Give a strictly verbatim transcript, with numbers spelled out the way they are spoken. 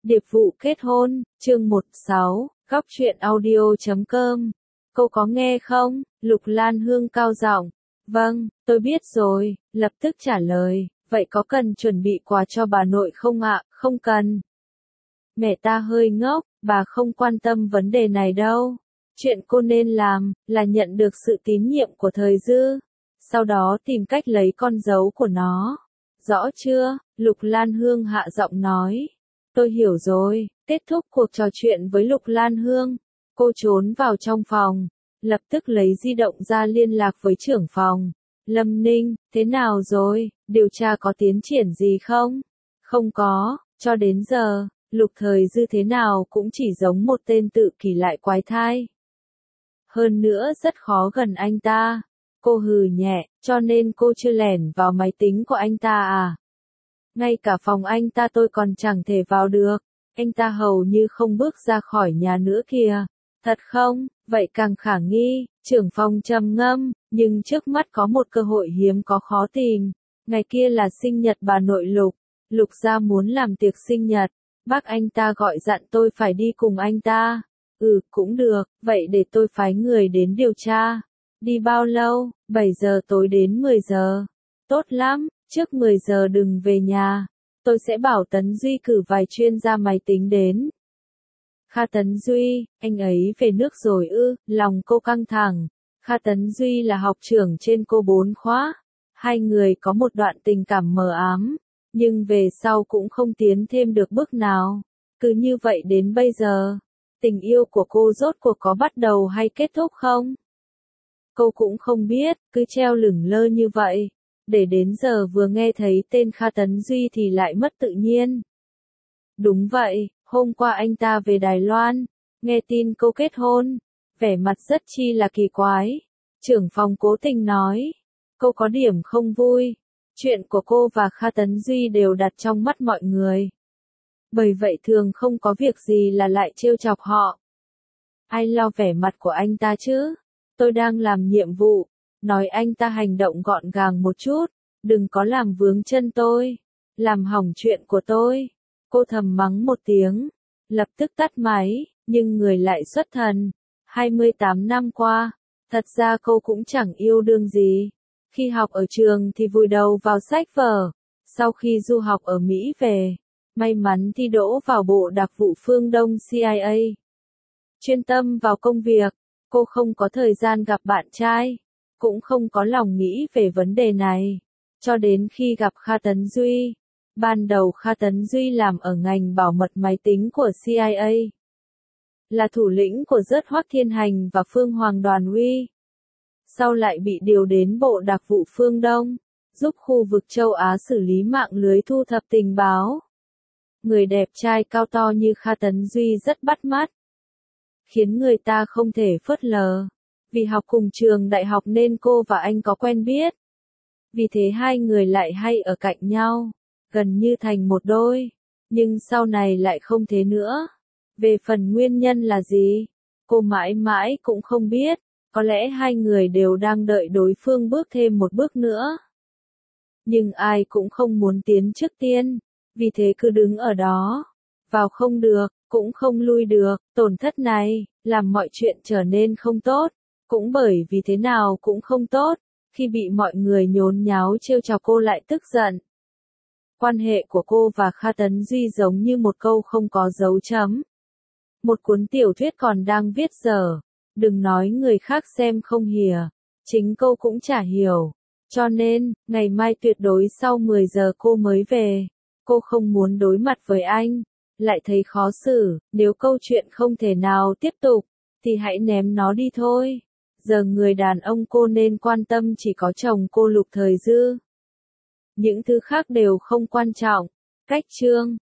Điệp vụ kết hôn, chương một sáu, góc truyện audio chấm com. Cô có nghe không? Lục Lan Hương cao giọng. Vâng, tôi biết rồi, lập tức trả lời. Vậy có cần chuẩn bị quà cho bà nội không ạ? Không cần. Mẹ ta hơi ngốc, bà không quan tâm vấn đề này đâu. Chuyện cô nên làm, là nhận được sự tín nhiệm của thời dư. Sau đó tìm cách lấy con dấu của nó. Rõ chưa? Lục Lan Hương hạ giọng nói. Tôi hiểu rồi. Kết thúc cuộc trò chuyện với Lục Lan Hương, cô trốn vào trong phòng, lập tức lấy di động ra liên lạc với trưởng phòng. Lâm Ninh, thế nào rồi, điều tra có tiến triển gì không? Không có, cho đến giờ, Lục Thời Dư thế nào cũng chỉ giống một tên tự kỷ lại quái thai. Hơn nữa rất khó gần anh ta. Cô hừ nhẹ, cho nên cô chưa lẻn vào máy tính của anh ta à? Ngay cả phòng anh ta tôi còn chẳng thể vào được. Anh ta hầu như không bước ra khỏi nhà nữa kìa. Thật không? Vậy càng khả nghi. Trưởng phòng trầm ngâm, nhưng trước mắt có một cơ hội hiếm có khó tìm. Ngày kia là sinh nhật bà nội Lục. Lục gia muốn làm tiệc sinh nhật. Bác anh ta gọi dặn tôi phải đi cùng anh ta. Ừ, cũng được, vậy để tôi phái người đến điều tra. Đi bao lâu? bảy giờ tối đến mười giờ. Tốt lắm, trước mười giờ đừng về nhà. Tôi sẽ bảo Tấn Duy cử vài chuyên gia máy tính đến. Kha Tấn Duy, anh ấy về nước rồi ư? Lòng cô căng thẳng. Kha Tấn Duy là học trưởng trên cô bốn khóa. Hai người có một đoạn tình cảm mờ ám, nhưng về sau cũng không tiến thêm được bước nào. Cứ như vậy đến bây giờ, tình yêu của cô rốt cuộc có bắt đầu hay kết thúc không? Cô cũng không biết, cứ treo lửng lơ như vậy. Để đến giờ vừa nghe thấy tên Kha Tấn Duy thì lại mất tự nhiên. Đúng vậy, hôm qua anh ta về Đài Loan, nghe tin cô kết hôn, vẻ mặt rất chi là kỳ quái. Trưởng phòng cố tình nói, cô có điểm không vui. Chuyện của cô và Kha Tấn Duy đều đặt trong mắt mọi người. Bởi vậy thường không có việc gì là lại trêu chọc họ. Ai lo vẻ mặt của anh ta chứ? Tôi đang làm nhiệm vụ. Nói anh ta hành động gọn gàng một chút, đừng có làm vướng chân tôi, làm hỏng chuyện của tôi. Cô thầm mắng một tiếng, lập tức tắt máy, nhưng người lại xuất thần. hai mươi tám năm qua, thật ra cô cũng chẳng yêu đương gì. Khi học ở trường thì vùi đầu vào sách vở, sau khi du học ở Mỹ về, may mắn thi đỗ vào Bộ Đặc vụ Phương Đông C I A. Chuyên tâm vào công việc, cô không có thời gian gặp bạn trai. Cũng không có lòng nghĩ về vấn đề này. Cho đến khi gặp Kha Tấn Duy. Ban đầu Kha Tấn Duy làm ở ngành bảo mật máy tính của C I A. Là thủ lĩnh của Rớt Hoắc Thiên Hành và Phương Hoàng Đoàn Uy. Sau lại bị điều đến Bộ Đặc vụ Phương Đông, giúp khu vực châu Á xử lý mạng lưới thu thập tình báo. Người đẹp trai cao to như Kha Tấn Duy rất bắt mắt, khiến người ta không thể phớt lờ. Vì học cùng trường đại học nên cô và anh có quen biết. Vì thế hai người lại hay ở cạnh nhau, gần như thành một đôi. Nhưng sau này lại không thế nữa. Về phần nguyên nhân là gì? Cô mãi mãi cũng không biết. Có lẽ hai người đều đang đợi đối phương bước thêm một bước nữa. Nhưng ai cũng không muốn tiến trước tiên. Vì thế cứ đứng ở đó. Vào không được, cũng không lui được. Tổn thất này, làm mọi chuyện trở nên không tốt. Cũng bởi vì thế nào cũng không tốt, khi bị mọi người nhốn nháo trêu chọc cô lại tức giận. Quan hệ của cô và Kha Tấn Duy giống như một câu không có dấu chấm. Một cuốn tiểu thuyết còn đang viết dở, đừng nói người khác xem không hiểu, chính cô cũng chả hiểu. Cho nên, ngày mai tuyệt đối sau mười giờ cô mới về. Cô không muốn đối mặt với anh, lại thấy khó xử, nếu câu chuyện không thể nào tiếp tục, thì hãy ném nó đi thôi. Giờ người đàn ông cô nên quan tâm chỉ có chồng cô Lục Thời Dư. Những thứ khác đều không quan trọng. Cách chương